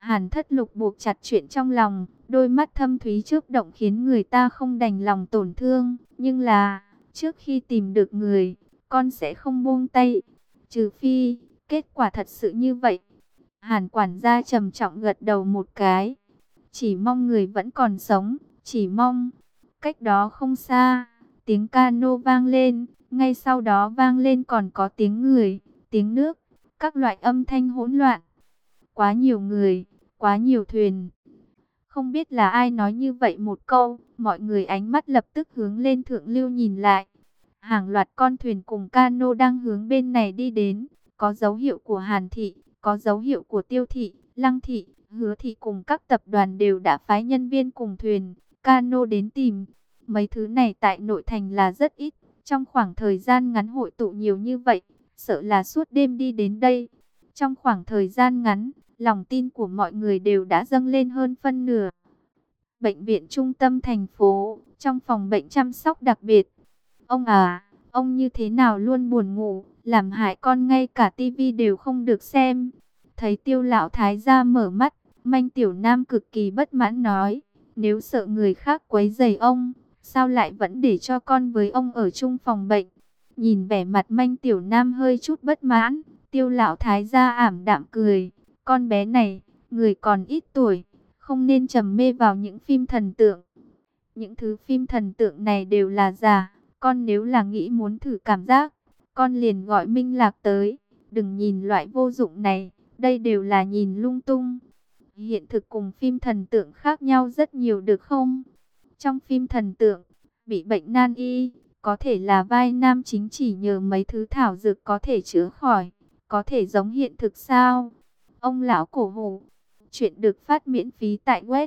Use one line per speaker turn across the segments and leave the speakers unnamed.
Hàn Thất Lục buộc chặt chuyện trong lòng, đôi mắt thâm thúy chớp động khiến người ta không đành lòng tổn thương. Nhưng là, trước khi tìm được người, con sẽ không buông tay. Trừ phi, kết quả thật sự như vậy. Hàn quản gia trầm trọng gật đầu một cái. Chỉ mong người vẫn còn sống, chỉ mong. Cách đó không xa, tiếng cano vang lên, ngay sau đó vang lên còn có tiếng người, tiếng nước, các loại âm thanh hỗn loạn. Quá nhiều người, quá nhiều thuyền. Không biết là ai nói như vậy một câu, mọi người ánh mắt lập tức hướng lên thượng lưu nhìn lại. Hàng loạt con thuyền cùng cano đang hướng bên này đi đến, có dấu hiệu của Hàn thị, có dấu hiệu của Tiêu thị, Lăng thị, Hứa thị cùng các tập đoàn đều đã phái nhân viên cùng thuyền, cano đến tìm. Mấy thứ này tại nội thành là rất ít, trong khoảng thời gian ngắn hội tụ nhiều như vậy, sợ là suốt đêm đi đến đây. Trong khoảng thời gian ngắn, lòng tin của mọi người đều đã dâng lên hơn phân nửa. Bệnh viện trung tâm thành phố, trong phòng bệnh chăm sóc đặc biệt. Ông à, ông như thế nào luôn buồn ngủ, làm hại con ngay cả tivi đều không được xem. Thấy Tiêu lão thái gia mở mắt, Manh Tiểu Nam cực kỳ bất mãn nói, nếu sợ người khác quấy rầy ông, sao lại vẫn để cho con với ông ở chung phòng bệnh. Nhìn vẻ mặt Manh Tiểu Nam hơi chút bất mãn, Tiêu lão thái gia ảm đạm cười, con bé này, người còn ít tuổi, không nên trầm mê vào những phim thần tượng. Những thứ phim thần tượng này đều là giả, con nếu là nghĩ muốn thử cảm giác, con liền gọi Minh Lạc tới, đừng nhìn loại vô dụng này, đây đều là nhìn lung tung. Hiện thực cùng phim thần tượng khác nhau rất nhiều được không? Trong phim thần tượng, bị bệnh nan y, có thể là vai nam chính chỉ nhờ mấy thứ thảo dược có thể chữa khỏi, có thể giống hiện thực sao? Ông lão cổ hủ, chuyện được phát miễn phí tại web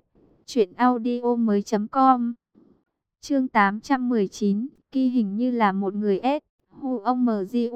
truyệnaudiomoi.com. Chương 819, Kỳ hình như là một người ép. Hu ông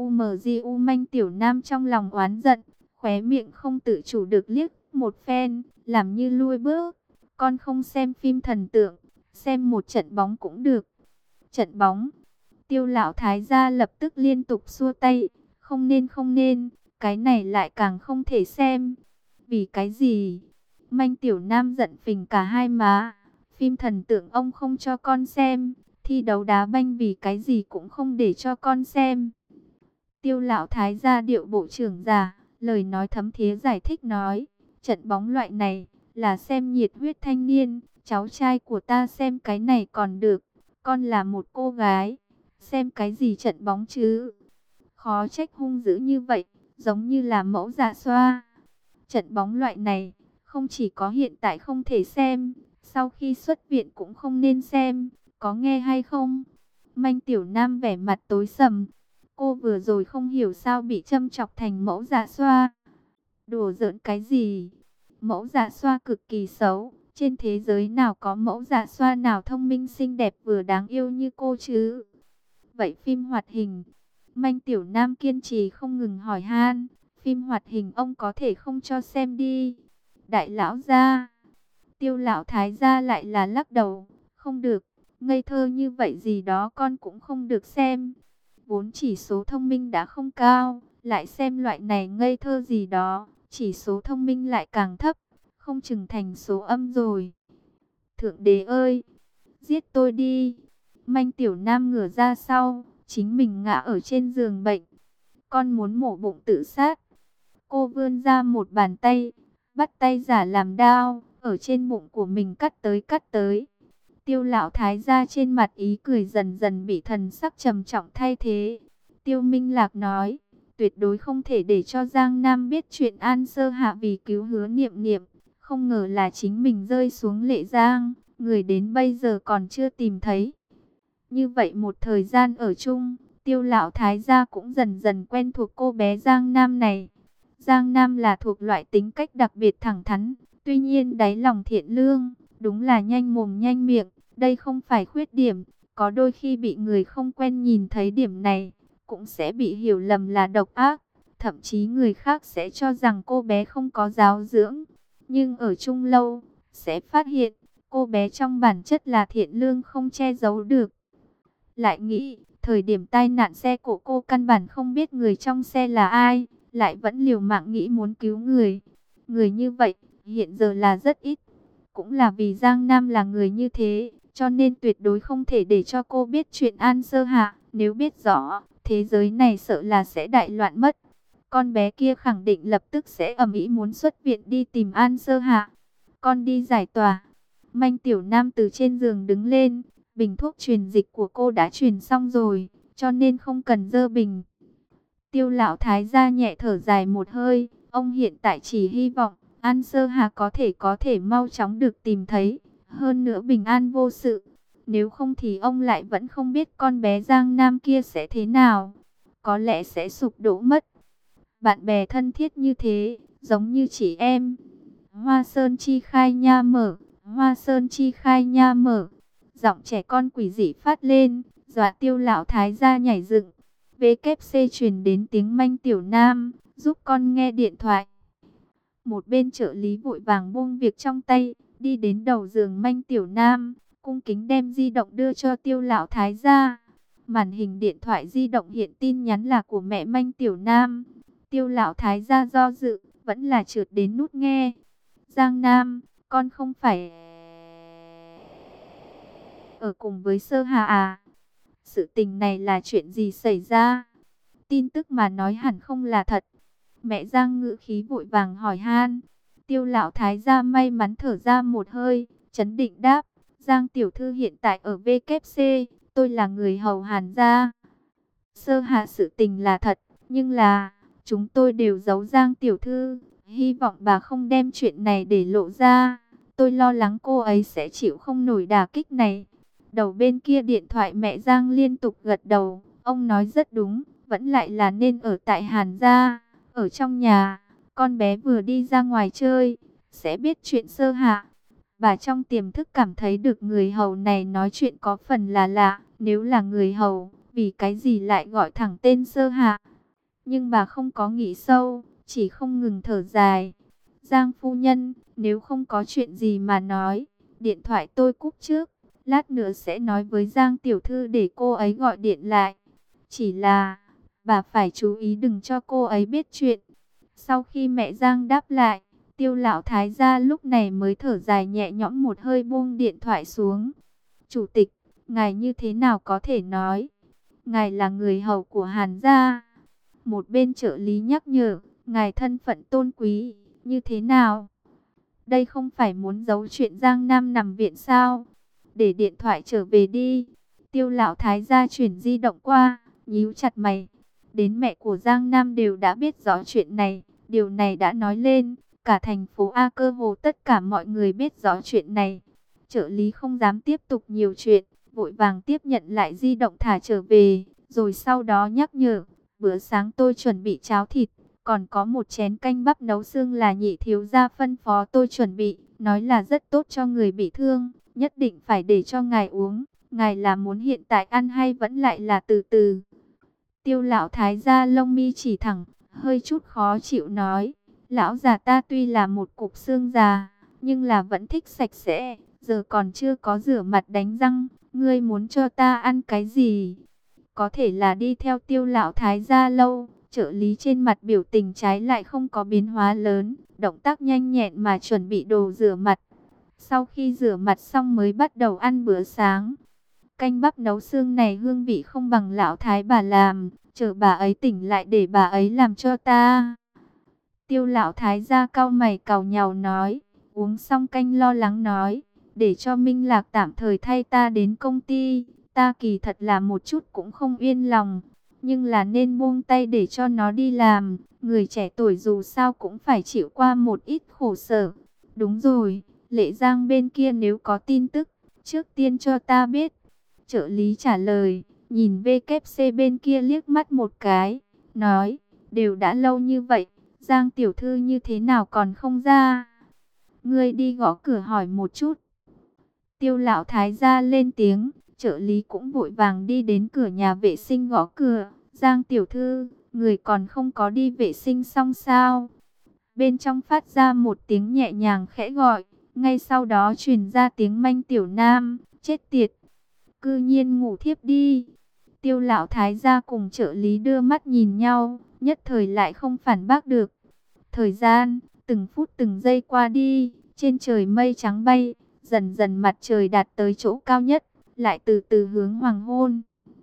MGU Manh Tiểu Nam trong lòng oán giận, khóe miệng không tự chủ được liếc một phen, làm như lui bước. Con không xem phim thần tượng, xem một trận bóng cũng được. Trận bóng? Tiêu lão thái gia lập tức liên tục xua tay, không nên không nên, cái này lại càng không thể xem. Vì cái gì? Manh Tiểu Nam giận phình cả hai má. Phim thần tượng ông không cho con xem, thi đấu đá banh vì cái gì cũng không để cho con xem. Tiêu lão thái gia điệu bộ trưởng già, lời nói thấm thía giải thích nói, trận bóng loại này là xem nhiệt huyết thanh niên, cháu trai của ta xem cái này còn được, con là một cô gái, xem cái gì trận bóng chứ. Khó trách hung dữ như vậy, giống như là mẫu dạ xoa. Trận bóng loại này, không chỉ có hiện tại không thể xem, sau khi xuất viện cũng không nên xem, có nghe hay không? Manh Tiểu Nam vẻ mặt tối sầm, cô vừa rồi không hiểu sao bị châm chọc thành mẫu dạ xoa. Đùa giỡn cái gì? Mẫu dạ xoa cực kỳ xấu, trên thế giới nào có mẫu dạ xoa nào thông minh xinh đẹp vừa đáng yêu như cô chứ? Vậy phim hoạt hình? Manh Tiểu Nam kiên trì không ngừng hỏi han, phim hoạt hình ông có thể không cho xem đi. Đại lão gia, Tiêu lão thái gia lại là lắc đầu, không được, ngây thơ như vậy gì đó con cũng không được xem. Vốn chỉ số thông minh đã không cao, lại xem loại này ngây thơ gì đó, chỉ số thông minh lại càng thấp, không chừng thành số âm rồi. Thượng đế ơi, giết tôi đi. Manh Tiểu Nam ngửa ra sau, chính mình ngã ở trên giường bệnh. Con muốn mổ bụng tự sát. Cô vươn ra một bàn tay, bắt tay giả làm đao, ở trên bụng của mình cắt tới cắt tới. Tiêu lão thái gia trên mặt ý cười dần dần bị thần sắc trầm trọng thay thế. Tiêu Minh Lạc nói, tuyệt đối không thể để cho Giang Nam biết chuyện An Sơ Hạ vì cứu Hứa Niệm Niệm. Không ngờ là chính mình rơi xuống Lệ Giang, người đến bây giờ còn chưa tìm thấy. Như vậy một thời gian ở chung, Tiêu lão thái gia cũng dần dần quen thuộc cô bé Giang Nam này. Giang Nam là thuộc loại tính cách đặc biệt thẳng thắn, tuy nhiên đáy lòng thiện lương, đúng là nhanh mồm nhanh miệng, đây không phải khuyết điểm, có đôi khi bị người không quen nhìn thấy điểm này, cũng sẽ bị hiểu lầm là độc ác, thậm chí người khác sẽ cho rằng cô bé không có giáo dưỡng, nhưng ở chung lâu, sẽ phát hiện, cô bé trong bản chất là thiện lương không che giấu được. Lại nghĩ, thời điểm tai nạn xe của cô căn bản không biết người trong xe là ai, lại vẫn liều mạng nghĩ muốn cứu người. Người như vậy, hiện giờ là rất ít. Cũng là vì Giang Nam là người như thế, cho nên tuyệt đối không thể để cho cô biết chuyện An Sơ Hạ. Nếu biết rõ, thế giới này sợ là sẽ đại loạn mất. Con bé kia khẳng định lập tức sẽ ầm ĩ muốn xuất viện đi tìm An Sơ Hạ. Con đi giải tỏa. Manh Tiểu Nam từ trên giường đứng lên. Bình thuốc truyền dịch của cô đã truyền xong rồi, cho nên không cần dơ bình. Tiêu lão thái gia nhẹ thở dài một hơi. Ông hiện tại chỉ hy vọng An Sơ Hà có thể mau chóng được tìm thấy. Hơn nữa bình an vô sự. Nếu không thì ông lại vẫn không biết con bé Giang Nam kia sẽ thế nào. Có lẽ sẽ sụp đổ mất. Bạn bè thân thiết như thế, giống như chị em. Hoa Sơn Chi khai nha mở, Hoa Sơn Chi khai nha mở. Giọng trẻ con quỷ dị phát lên, dọa Tiêu lão thái gia nhảy dựng. VKC truyền đến tiếng Manh Tiểu Nam, giúp con nghe điện thoại. Một bên trợ lý vội vàng buông việc trong tay, đi đến đầu giường Manh Tiểu Nam, cung kính đem di động đưa cho Tiêu lão thái gia. Màn hình điện thoại di động hiện tin nhắn là của mẹ Manh Tiểu Nam. Tiêu lão thái gia do dự, vẫn là trượt đến nút nghe. Giang Nam, con không phải ở cùng với Sơ Hà à? Sự tình này là chuyện gì xảy ra? Tin tức mà nói hẳn không là thật. Mẹ Giang ngữ khí vội vàng hỏi han. Tiêu lão thái gia may mắn thở ra một hơi, chấn định đáp. Giang tiểu thư hiện tại ở VKC, tôi là người hầu Hàn gia. Sơ Hà sự tình là thật, nhưng là chúng tôi đều giấu Giang tiểu thư. Hy vọng bà không đem chuyện này để lộ ra. Tôi lo lắng cô ấy sẽ chịu không nổi đả kích này. Đầu bên kia điện thoại mẹ Giang liên tục gật đầu. Ông nói rất đúng, vẫn lại là nên ở tại Hàn gia. Ở trong nhà, con bé vừa đi ra ngoài chơi, sẽ biết chuyện Sơ Hạ. Bà trong tiềm thức cảm thấy được người hầu này nói chuyện có phần là lạ. Nếu là người hầu, vì cái gì lại gọi thẳng tên Sơ Hạ? Nhưng bà không có nghĩ sâu, chỉ không ngừng thở dài. Giang phu nhân, nếu không có chuyện gì mà nói, điện thoại tôi cúp trước. Lát nữa sẽ nói với Giang tiểu thư để cô ấy gọi điện lại. Chỉ là, bà phải chú ý đừng cho cô ấy biết chuyện. Sau khi mẹ Giang đáp lại, Tiêu lão thái gia lúc này mới thở dài nhẹ nhõm một hơi buông điện thoại xuống. Chủ tịch, ngài như thế nào có thể nói? Ngài là người hầu của Hàn gia. Một bên trợ lý nhắc nhở, ngài thân phận tôn quý, như thế nào? Đây không phải muốn giấu chuyện Giang Nam nằm viện sao? Để điện thoại trở về đi. Tiêu lão thái gia chuyển di động qua, nhíu chặt mày. Đến mẹ của Giang Nam đều đã biết rõ chuyện này. Điều này đã nói lên, cả thành phố A cơ hồ tất cả mọi người biết rõ chuyện này. Trợ lý không dám tiếp tục nhiều chuyện, vội vàng tiếp nhận lại di động thả trở về. Rồi sau đó nhắc nhở, bữa sáng tôi chuẩn bị cháo thịt. Còn có một chén canh bắp nấu xương là nhị thiếu gia phân phó tôi chuẩn bị. Nói là rất tốt cho người bị thương, nhất định phải để cho ngài uống. Ngài là muốn hiện tại ăn hay vẫn lại là từ từ? Tiêu lão thái gia lông mi chỉ thẳng, hơi chút khó chịu nói. Lão già ta tuy là một cục xương già, nhưng là vẫn thích sạch sẽ. Giờ còn chưa có rửa mặt đánh răng, ngươi muốn cho ta ăn cái gì? Có thể là đi theo tiêu lão thái gia lâu. Trợ lý trên mặt biểu tình trái lại không có biến hóa lớn, động tác nhanh nhẹn mà chuẩn bị đồ rửa mặt. Sau khi rửa mặt xong mới bắt đầu ăn bữa sáng. Canh bắp nấu xương này hương vị không bằng lão thái bà làm, chờ bà ấy tỉnh lại để bà ấy làm cho ta. Tiêu lão thái gia cau mày cau nhàu nói, uống xong canh lo lắng nói, để cho Minh Lạc tạm thời thay ta đến công ty, ta kỳ thật là một chút cũng không yên lòng. Nhưng là nên buông tay để cho nó đi làm. Người trẻ tuổi dù sao cũng phải chịu qua một ít khổ sở. Đúng rồi, Lệ Giang bên kia nếu có tin tức, trước tiên cho ta biết. Trợ lý trả lời, nhìn VKC bên kia liếc mắt một cái, nói, đều đã lâu như vậy, Giang tiểu thư như thế nào còn không ra? Ngươi đi gõ cửa hỏi một chút. Tiêu lão thái gia lên tiếng. Trợ lý cũng vội vàng đi đến cửa nhà vệ sinh gõ cửa. Giang tiểu thư, người còn không có đi vệ sinh xong sao? Bên trong phát ra một tiếng nhẹ nhàng khẽ gọi. Ngay sau đó truyền ra tiếng Manh Tiểu Nam, chết tiệt. Cư nhiên ngủ thiếp đi. Tiêu lão thái gia cùng trợ lý đưa mắt nhìn nhau, nhất thời lại không phản bác được. Thời gian, từng giây qua đi, trên trời mây trắng bay, dần dần mặt trời đạt tới chỗ cao nhất, lại từ từ hướng hoàng hôn.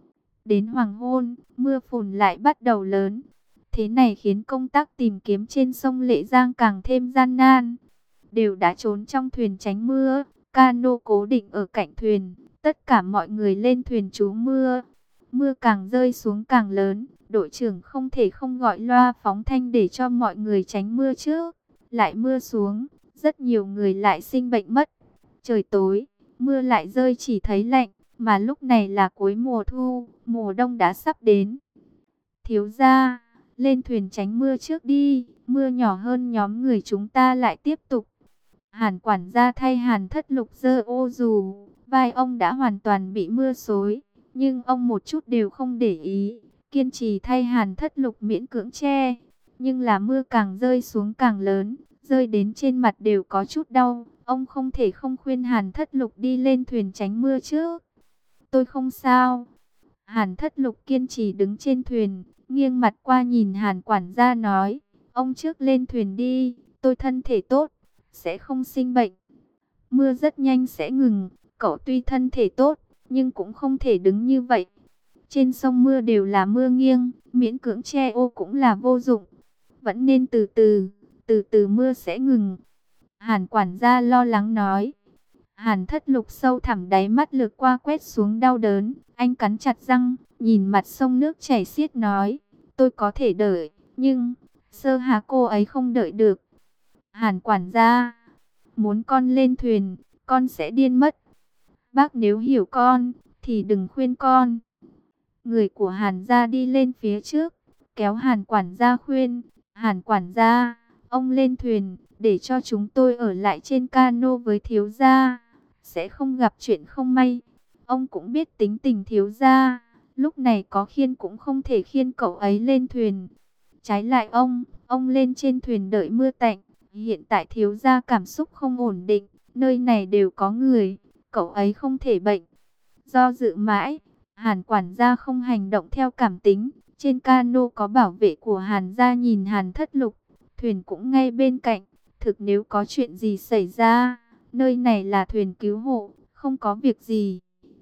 Đến hoàng hôn, mưa phùn lại bắt đầu lớn. Thế này khiến công tác tìm kiếm trên sông Lệ Giang càng thêm gian nan. Đều đã trốn trong thuyền tránh mưa, cano cố định ở cạnh thuyền, tất cả mọi người lên thuyền trú mưa. Mưa càng rơi xuống càng lớn, đội trưởng không thể không gọi loa phóng thanh để cho mọi người tránh mưa trước. Lại mưa xuống, rất nhiều người lại sinh bệnh mất. Trời tối, mưa lại rơi chỉ thấy lạnh, mà lúc này là cuối mùa thu, mùa đông đã sắp đến. Thiếu gia, lên thuyền tránh mưa trước đi, mưa nhỏ hơn nhóm người chúng ta lại tiếp tục. Hàn quản gia thay Hàn Thất Lục giơ ô dù, vai ông đã hoàn toàn bị mưa xối, nhưng ông một chút đều không để ý, kiên trì thay Hàn Thất Lục miễn cưỡng che. Nhưng là mưa càng rơi xuống càng lớn, rơi đến trên mặt đều có chút đau, ông không thể không khuyên Hàn Thất Lục đi lên thuyền tránh mưa trước. Tôi không sao. Hàn Thất Lục kiên trì đứng trên thuyền, nghiêng mặt qua nhìn Hàn quản gia nói, ông trước lên thuyền đi, tôi thân thể tốt, sẽ không sinh bệnh. Mưa rất nhanh sẽ ngừng, cậu tuy thân thể tốt, nhưng cũng không thể đứng như vậy. Trên sông mưa đều là mưa nghiêng, miễn cưỡng che ô cũng là vô dụng. Vẫn nên từ từ mưa sẽ ngừng. Hàn quản gia lo lắng nói. Hàn Thất Lục sâu thẳm đáy mắt lướt qua quét xuống đau đớn, anh cắn chặt răng, nhìn mặt sông nước chảy xiết nói, tôi có thể đợi, nhưng Sơ Hà cô ấy không đợi được. Hàn quản gia, muốn con lên thuyền, con sẽ điên mất. Bác nếu hiểu con, thì đừng khuyên con. Người của Hàn gia đi lên phía trước, kéo Hàn quản gia khuyên, Hàn quản gia, ông lên thuyền, để cho chúng tôi ở lại trên cano với thiếu gia, sẽ không gặp chuyện không may. Ông cũng biết tính tình thiếu gia, lúc này có khiêng cũng không thể khiêng cậu ấy lên thuyền. Trái lại ông lên trên thuyền đợi mưa tạnh. Hiện tại thiếu gia cảm xúc không ổn định, nơi này đều có người, cậu ấy không thể bệnh. Do dự mãi, Hàn quản gia không hành động theo cảm tính. Trên cano có bảo vệ của Hàn gia nhìn Hàn Thất Lục, thuyền cũng ngay bên cạnh. Thực nếu có chuyện gì xảy ra, nơi này là thuyền cứu hộ, không có việc gì.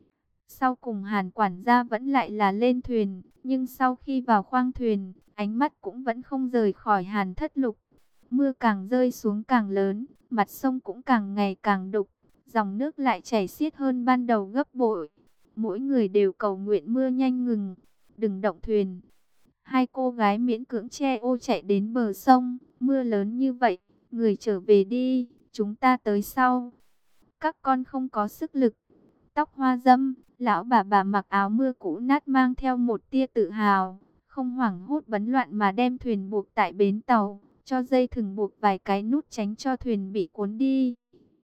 Sau cùng Hàn quản gia vẫn lại là lên thuyền, nhưng sau khi vào khoang thuyền, ánh mắt cũng vẫn không rời khỏi Hàn Thất Lục. Mưa càng rơi xuống càng lớn, mặt sông cũng càng ngày càng đục, dòng nước lại chảy xiết hơn ban đầu gấp bội. Mỗi người đều cầu nguyện mưa nhanh ngừng, đừng động thuyền. Hai cô gái miễn cưỡng che ô chạy đến bờ sông, mưa lớn như vậy, người trở về đi, chúng ta tới sau. Các con không có sức lực. Tóc hoa dâm, lão bà mặc áo mưa cũ nát mang theo một tia tự hào, không hoảng hốt bấn loạn mà đem thuyền buộc tại bến tàu, cho dây thừng buộc vài cái nút tránh cho thuyền bị cuốn đi.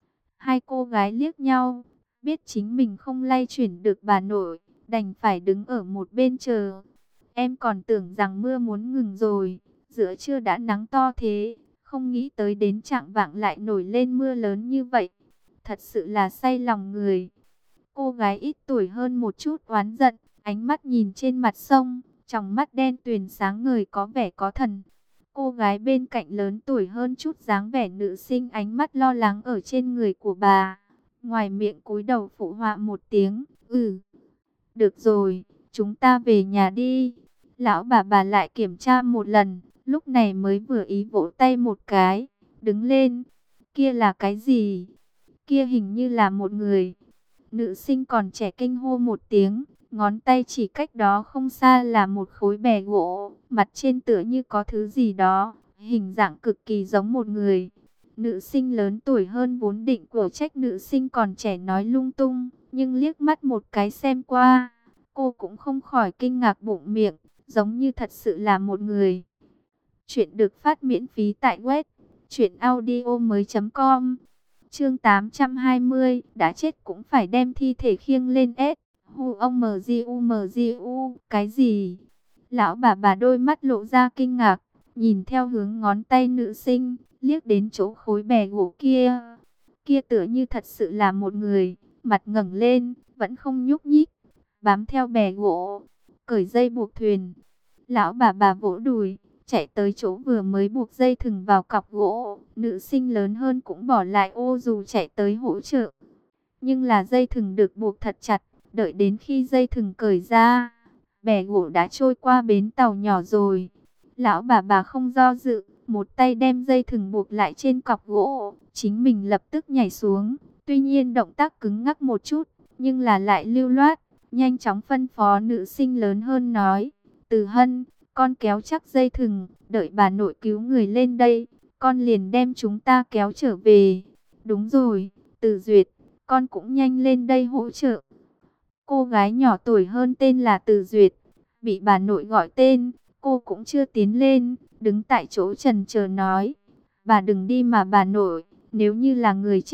Hai cô gái liếc nhau, biết chính mình không lay chuyển được bà nội, đành phải đứng ở một bên chờ. Em còn tưởng rằng mưa muốn ngừng rồi, giữa trưa đã nắng to thế, không nghĩ tới đến chạng vạng lại nổi lên mưa lớn như vậy. Thật sự là say lòng người. Cô gái ít tuổi hơn một chút oán giận, ánh mắt nhìn trên mặt sông, tròng mắt đen tuyền sáng ngời có vẻ có thần. Cô gái bên cạnh lớn tuổi hơn chút dáng vẻ nữ sinh, ánh mắt lo lắng ở trên người của bà. Ngoài miệng cúi đầu phụ họa một tiếng, được rồi, chúng ta về nhà đi. Lão bà lại kiểm tra một lần, lúc này mới vừa ý vỗ tay một cái, đứng lên. Kia là cái gì? Kia hình như là một người. Nữ sinh còn trẻ kinh hô một tiếng, ngón tay chỉ cách đó không xa là một khối bè gỗ, mặt trên tựa như có thứ gì đó, hình dạng cực kỳ giống một người. Nữ sinh lớn tuổi hơn vốn định của trách nữ sinh còn trẻ nói lung tung, nhưng liếc mắt một cái xem qua, cô cũng không khỏi kinh ngạc bụng miệng, giống như thật sự là một người. Chuyện được phát miễn phí tại web truyệnaudiomoi.com. Chương 820, đã chết cũng phải đem thi thể khiêng lên ép. Hu ông mgu, cái gì? Lão bà đôi mắt lộ ra kinh ngạc, nhìn theo hướng ngón tay nữ sinh, liếc đến chỗ khối bè gỗ kia. Kia tựa như thật sự là một người, mặt ngẩng lên, vẫn không nhúc nhích, bám theo bè gỗ, cởi dây buộc thuyền. Lão bà vỗ đùi, chạy tới chỗ vừa mới buộc dây thừng vào cọc gỗ. Nữ sinh lớn hơn cũng bỏ lại ô dù chạy tới hỗ trợ. Nhưng là dây thừng được buộc thật chặt, đợi đến khi dây thừng cởi ra, bè gỗ đã trôi qua bến tàu nhỏ rồi. Lão bà không do dự, một tay đem dây thừng buộc lại trên cọc gỗ, chính mình lập tức nhảy xuống. Tuy nhiên động tác cứng ngắc một chút, nhưng là lại lưu loát, nhanh chóng phân phó nữ sinh lớn hơn nói: Từ Hân, con kéo chắc dây thừng, đợi bà nội cứu người lên đây, con liền đem chúng ta kéo trở về. Đúng rồi, Từ Duyệt, con cũng nhanh lên đây hỗ trợ. Cô gái nhỏ tuổi hơn tên là Từ Duyệt, bị bà nội gọi tên, cô cũng chưa tiến lên, đứng tại chỗ chần chờ nói: Bà đừng đi mà bà nội, nếu như là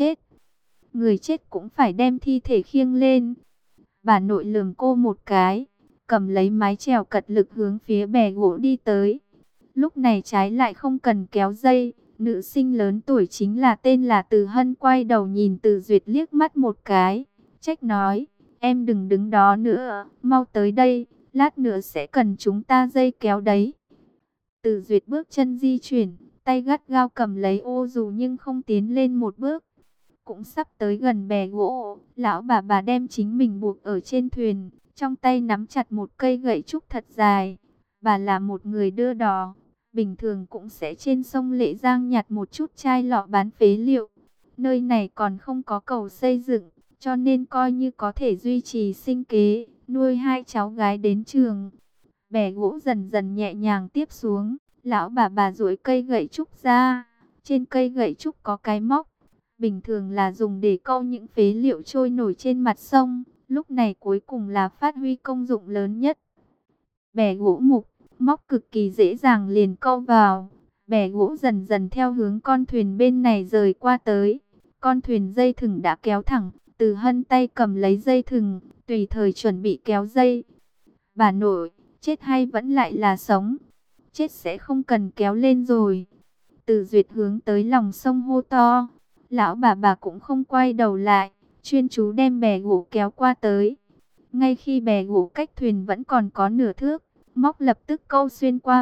người chết cũng phải đem thi thể khiêng lên. Bà nội lườm cô một cái, cầm lấy mái chèo cật lực hướng phía bè gỗ đi tới. Lúc này trái lại không cần kéo dây, nữ sinh lớn tuổi chính là tên là Từ Hân quay đầu nhìn Từ Duyệt liếc mắt một cái, trách nói: Em đừng đứng đó nữa, mau tới đây, lát nữa sẽ cần chúng ta dây kéo đấy. Từ Duyệt bước chân di chuyển, tay gắt gao cầm lấy ô dù nhưng không tiến lên một bước. Cũng sắp tới gần bè gỗ, lão bà đem chính mình buộc ở trên thuyền, trong tay nắm chặt một cây gậy trúc thật dài. Bà là một người đưa đò, bình thường cũng sẽ trên sông Lệ Giang nhặt một chút chai lọ bán phế liệu. Nơi này còn không có cầu xây dựng, cho nên coi như có thể duy trì sinh kế, nuôi hai cháu gái đến trường. Bè gỗ dần dần nhẹ nhàng tiếp xuống, lão bà duỗi cây gậy trúc ra, trên cây gậy trúc có cái móc, bình thường là dùng để câu những phế liệu trôi nổi trên mặt sông, lúc này cuối cùng là phát huy công dụng lớn nhất. Bè gỗ mục, móc cực kỳ dễ dàng liền câu vào, bè gỗ dần dần theo hướng con thuyền bên này rời qua tới. Con thuyền dây thừng đã kéo thẳng, Từ Hân tay cầm lấy dây thừng, tùy thời chuẩn bị kéo dây. Bà nội, chết hay vẫn lại là sống? Chết sẽ không cần kéo lên rồi. Từ Duyệt hướng tới lòng sông hô to. Lão bà cũng không quay đầu lại, chuyên chú đem bè gỗ kéo qua tới. Ngay khi bè gỗ cách thuyền vẫn còn có nửa thước, móc lập tức câu xuyên qua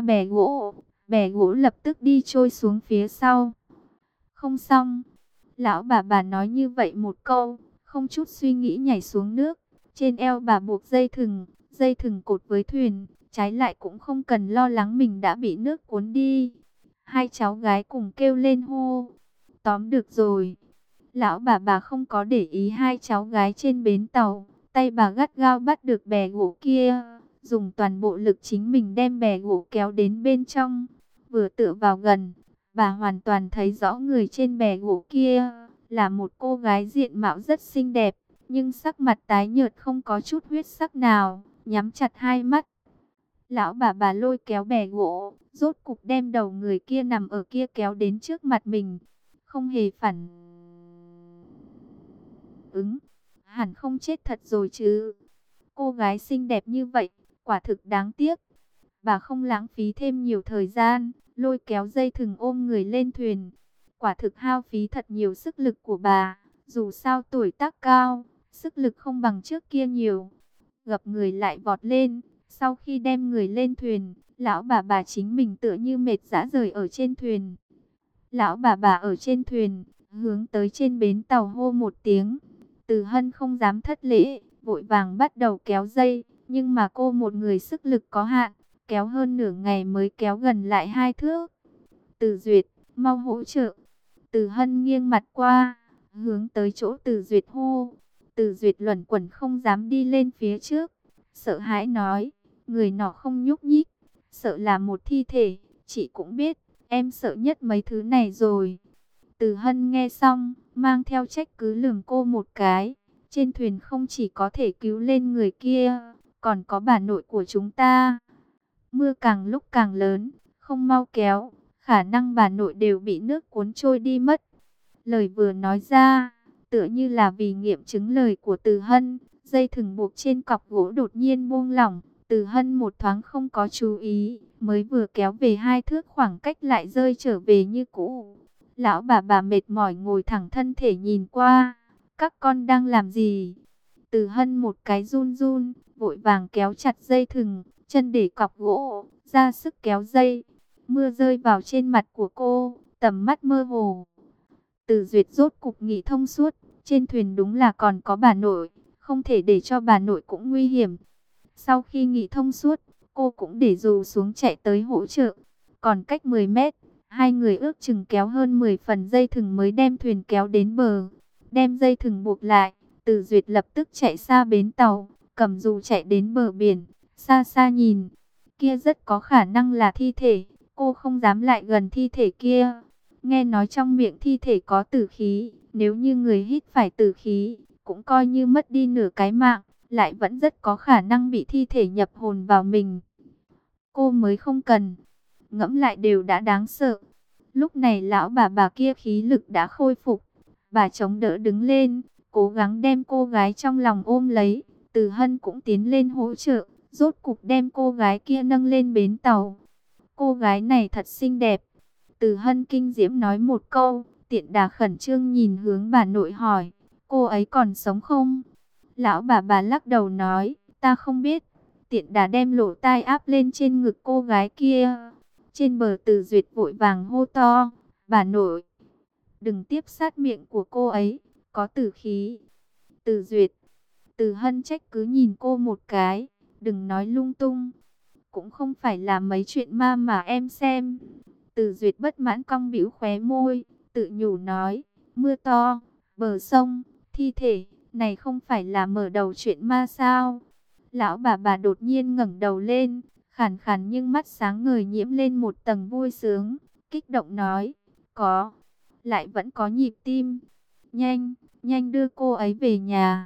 bè gỗ lập tức đi trôi xuống phía sau. Không xong, lão bà nói như vậy một câu, không chút suy nghĩ nhảy xuống nước. Trên eo bà buộc dây thừng cột với thuyền, trái lại cũng không cần lo lắng mình đã bị nước cuốn đi. Hai cháu gái cùng kêu lên hô: Tóm được rồi. Lão bà không có để ý hai cháu gái trên bến tàu, tay bà gắt gao bắt được bè gỗ kia, dùng toàn bộ lực chính mình đem bè gỗ kéo đến bên trong. Vừa tựa vào gần, bà hoàn toàn thấy rõ người trên bè gỗ kia là một cô gái diện mạo rất xinh đẹp, nhưng sắc mặt tái nhợt không có chút huyết sắc nào, nhắm chặt hai mắt. Lão bà lôi kéo bè gỗ, rốt cục đem đầu người kia nằm ở kia kéo đến trước mặt mình. Không hề phản ứng, hẳn không chết thật rồi chứ. Cô gái xinh đẹp như vậy, quả thực đáng tiếc. Bà không lãng phí thêm nhiều thời gian, lôi kéo dây thừng ôm người lên thuyền. Quả thực hao phí thật nhiều sức lực của bà, dù sao tuổi tác cao, sức lực không bằng trước kia nhiều. Gập người lại vọt lên, sau khi đem người lên thuyền, lão bà chính mình tựa như mệt rã rời ở trên thuyền. Lão bà ở trên thuyền, hướng tới trên bến tàu hô một tiếng. Từ Hân không dám thất lễ, vội vàng bắt đầu kéo dây, nhưng mà cô một người sức lực có hạn, kéo hơn nửa ngày mới kéo gần lại 2 thước. Từ Duyệt, mau hỗ trợ. Từ Hân nghiêng mặt qua, hướng tới chỗ Từ Duyệt hô. Từ Duyệt luẩn quẩn không dám đi lên phía trước, sợ hãi nói: Người nọ không nhúc nhích, sợ là một thi thể, chị cũng biết, em sợ nhất mấy thứ này rồi. Từ Hân nghe xong, mang theo trách cứ lườm cô một cái. Trên thuyền không chỉ có thể cứu lên người kia, còn có bà nội của chúng ta. Mưa càng lúc càng lớn, không mau kéo, khả năng bà nội đều bị nước cuốn trôi đi mất. Lời vừa nói ra, tựa như là vì nghiệm chứng lời của Từ Hân, dây thừng buộc trên cọc gỗ đột nhiên buông lỏng. Từ Hân một thoáng không có chú ý, mới vừa kéo về 2 thước khoảng cách lại rơi trở về như cũ. Lão bà mệt mỏi ngồi thẳng thân thể nhìn qua. Các con đang làm gì? Từ Hân một cái run run, vội vàng kéo chặt dây thừng, chân để cọc gỗ, ra sức kéo dây. Mưa rơi vào trên mặt của cô, tầm mắt mơ hồ. Từ Duyệt rốt cục nghĩ thông suốt, trên thuyền đúng là còn có bà nội, không thể để cho bà nội cũng nguy hiểm. Sau khi nghĩ thông suốt, cô cũng để dù xuống chạy tới hỗ trợ. Còn cách 10 mét, hai người ước chừng kéo hơn 10 phần dây thừng mới đem thuyền kéo đến bờ. Đem dây thừng buộc lại, Từ Duyệt lập tức chạy xa bến tàu, cầm dù chạy đến bờ biển, xa xa nhìn. Kia rất có khả năng là thi thể, cô không dám lại gần thi thể kia. Nghe nói trong miệng thi thể có tử khí, nếu như người hít phải tử khí, cũng coi như mất đi nửa cái mạng, lại vẫn rất có khả năng bị thi thể nhập hồn vào mình. Cô mới không cần, ngẫm lại đều đã đáng sợ. Lúc này lão bà kia khí lực đã khôi phục, bà chống đỡ đứng lên, cố gắng đem cô gái trong lòng ôm lấy. Từ Hân cũng tiến lên hỗ trợ, rốt cục đem cô gái kia nâng lên bến tàu. Cô gái này thật xinh đẹp. Từ Hân kinh diễm nói một câu, Tiện Đà khẩn trương nhìn hướng bà nội hỏi, cô ấy còn sống không? Lão bà lắc đầu nói, ta không biết. Tiện Đà đem lỗ tai áp lên trên ngực cô gái kia. Trên bờ Từ Duyệt vội vàng hô to, bà nội, đừng tiếp sát miệng của cô ấy, có tử khí. Từ Duyệt, Từ Hân trách cứ nhìn cô một cái, đừng nói lung tung. Cũng không phải là mấy chuyện ma mà em xem. Từ Duyệt bất mãn cong bĩu khóe môi, tự nhủ nói, mưa to, bờ sông, thi thể, này không phải là mở đầu chuyện ma sao? Lão bà đột nhiên ngẩng đầu lên, khàn khàn nhưng mắt sáng ngời nhiễm lên một tầng vui sướng, kích động nói, có, lại vẫn có nhịp tim. Nhanh, nhanh đưa cô ấy về nhà.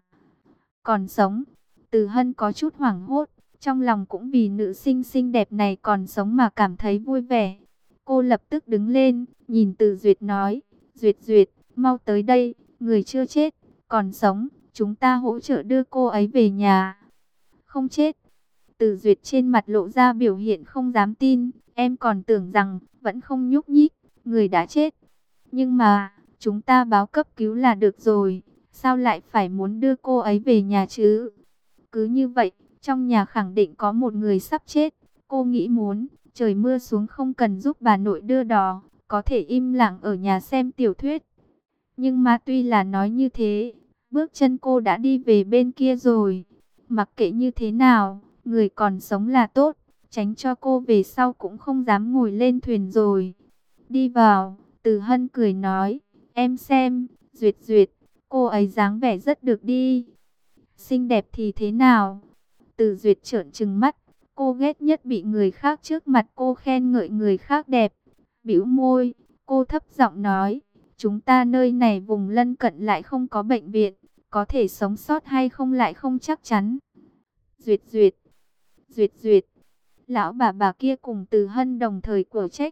Còn sống. Từ Hân có chút hoảng hốt, trong lòng cũng vì nữ sinh xinh đẹp này còn sống mà cảm thấy vui vẻ. Cô lập tức đứng lên, nhìn Từ Duyệt nói, Duyệt Duyệt, mau tới đây, người chưa chết, còn sống, chúng ta hỗ trợ đưa cô ấy về nhà. Không chết. Từ Duyệt trên mặt lộ ra biểu hiện không dám tin, em còn tưởng rằng vẫn không nhúc nhích, người đã chết. Nhưng mà, chúng ta báo cấp cứu là được rồi, sao lại phải muốn đưa cô ấy về nhà chứ? Cứ như vậy, trong nhà khẳng định có một người sắp chết. Cô nghĩ muốn, trời mưa xuống không cần giúp bà nội đưa đò, có thể im lặng ở nhà xem tiểu thuyết. Nhưng mà tuy là nói như thế, bước chân cô đã đi về bên kia rồi. Mặc kệ như thế nào, người còn sống là tốt, tránh cho cô về sau cũng không dám ngồi lên thuyền rồi. Đi vào, Từ Hân cười nói, em xem, Duyệt Duyệt, cô ấy dáng vẻ rất được đi. Xinh đẹp thì thế nào? Từ Duyệt trợn trừng mắt, cô ghét nhất bị người khác trước mặt cô khen ngợi người khác đẹp. Bĩu môi, cô thấp giọng nói, chúng ta nơi này vùng lân cận lại không có bệnh viện, có thể sống sót hay không lại không chắc chắn. Duyệt Duyệt, Duyệt Duyệt, lão bà kia cùng Từ Hân đồng thời của trách.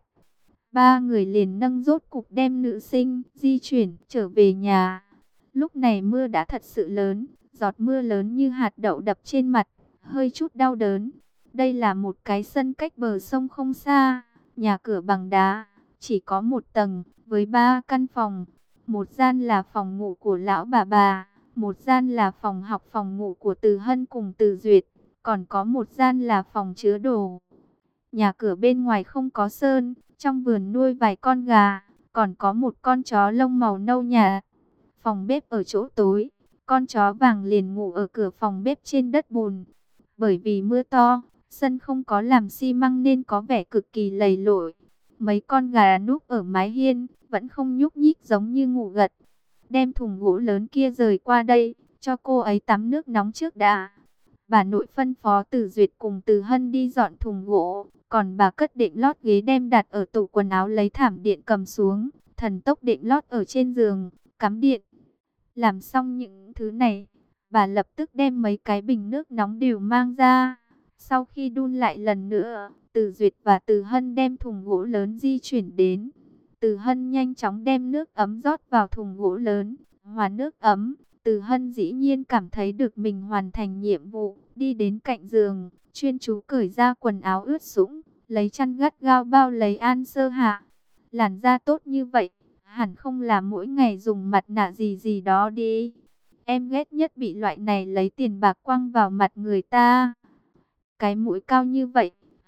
Ba người liền nâng rốt cục đem nữ sinh di chuyển trở về nhà. Lúc này mưa đã thật sự lớn, giọt mưa lớn như hạt đậu đập trên mặt, hơi chút đau đớn. Đây là một cái sân cách bờ sông không xa, nhà cửa bằng đá, chỉ có một tầng, với 3 căn phòng. Một gian là phòng ngủ của lão bà, một gian là phòng học phòng ngủ của Từ Hân cùng Từ Duyệt, còn có một gian là phòng chứa đồ. Nhà cửa bên ngoài không có sơn, trong vườn nuôi vài con gà, còn có một con chó lông màu nâu nhạt. Phòng bếp ở chỗ tối, con chó vàng liền ngủ ở cửa phòng bếp trên đất bùn. Bởi vì mưa to, sân không có làm xi măng nên có vẻ cực kỳ lầy lội. Mấy con gà núp ở mái hiên, vẫn không nhúc nhích giống như ngủ gật. Đem thùng gỗ lớn kia rời qua đây, cho cô ấy tắm nước nóng trước đã. Bà nội phân phó Từ Duyệt cùng Từ Hân đi dọn thùng gỗ, còn bà cất đệm lót ghế đem đặt ở tủ quần áo lấy thảm điện cầm xuống, thần tốc đệm lót ở trên giường, cắm điện. Làm xong những thứ này, bà lập tức đem mấy cái bình nước nóng đều mang ra. Sau khi đun lại lần nữa, Từ Duyệt và Từ Hân đem thùng gỗ lớn di chuyển đến. Từ Hân nhanh chóng đem nước ấm rót vào thùng gỗ lớn, hòa nước ấm. Từ Hân dĩ nhiên cảm thấy được mình hoàn thành nhiệm vụ, đi đến cạnh giường, chuyên chú cởi ra quần áo ướt sũng, lấy chăn gắt gao bao lấy An Sơ Hạ. Làn da tốt như vậy, hẳn không là mỗi ngày dùng mặt nạ gì gì đó đi. Em ghét nhất bị loại này lấy tiền bạc quăng vào mặt người ta. Cái mũi cao như vậy,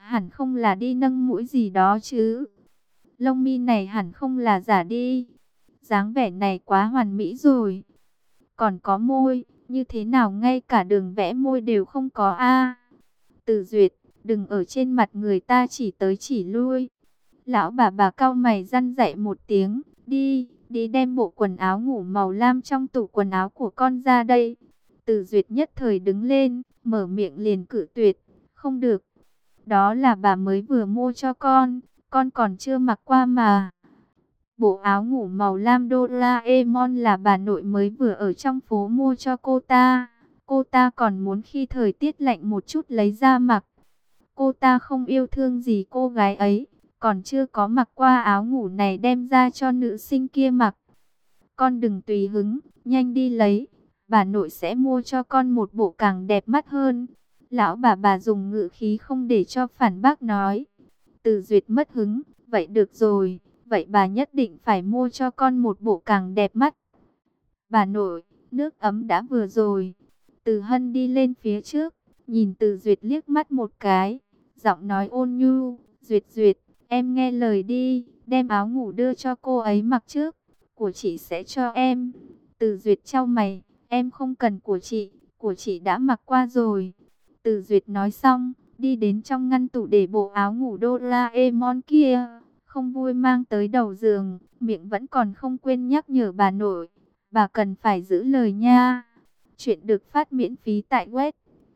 hẳn không là đi nâng mũi gì đó chứ. Lông mi này hẳn không là giả đi. Dáng vẻ này quá hoàn mỹ rồi. Còn có môi, như thế nào ngay cả đường vẽ môi đều không có a. Từ Duyệt, đừng ở trên mặt người ta chỉ tới chỉ lui. Lão bà cau mày răn dạy một tiếng, đi, đi đem bộ quần áo ngủ màu lam trong tủ quần áo của con ra đây. Từ Duyệt nhất thời đứng lên, mở miệng liền cự tuyệt, không được. Đó là bà mới vừa mua cho con còn chưa mặc qua mà. Bộ áo ngủ màu lam Doraemon là bà nội mới vừa ở trong phố mua cho cô ta. Cô ta còn muốn khi thời tiết lạnh một chút lấy ra mặc. Cô ta không yêu thương gì cô gái ấy, còn chưa có mặc qua áo ngủ này đem ra cho nữ sinh kia mặc. Con đừng tùy hứng, nhanh đi lấy, bà nội sẽ mua cho con một bộ càng đẹp mắt hơn. Lão bà dùng ngữ khí không để cho phản bác nói. Từ Duyệt mất hứng, vậy được rồi, vậy bà nhất định phải mua cho con một bộ càng đẹp mắt. Bà nội, nước ấm đã vừa rồi. Từ Hân đi lên phía trước, nhìn Từ Duyệt liếc mắt một cái, giọng nói ôn nhu, Duyệt, em nghe lời đi, đem áo ngủ đưa cho cô ấy mặc trước, của chị sẽ cho em. Từ Duyệt chau mày, em không cần của chị đã mặc qua rồi. Từ Duyệt nói xong, đi đến trong ngăn tủ để bộ áo ngủ Doraemon kia, không vui mang tới đầu giường, miệng vẫn còn không quên nhắc nhở bà nội, bà cần phải giữ lời nha. Chuyện được phát miễn phí tại web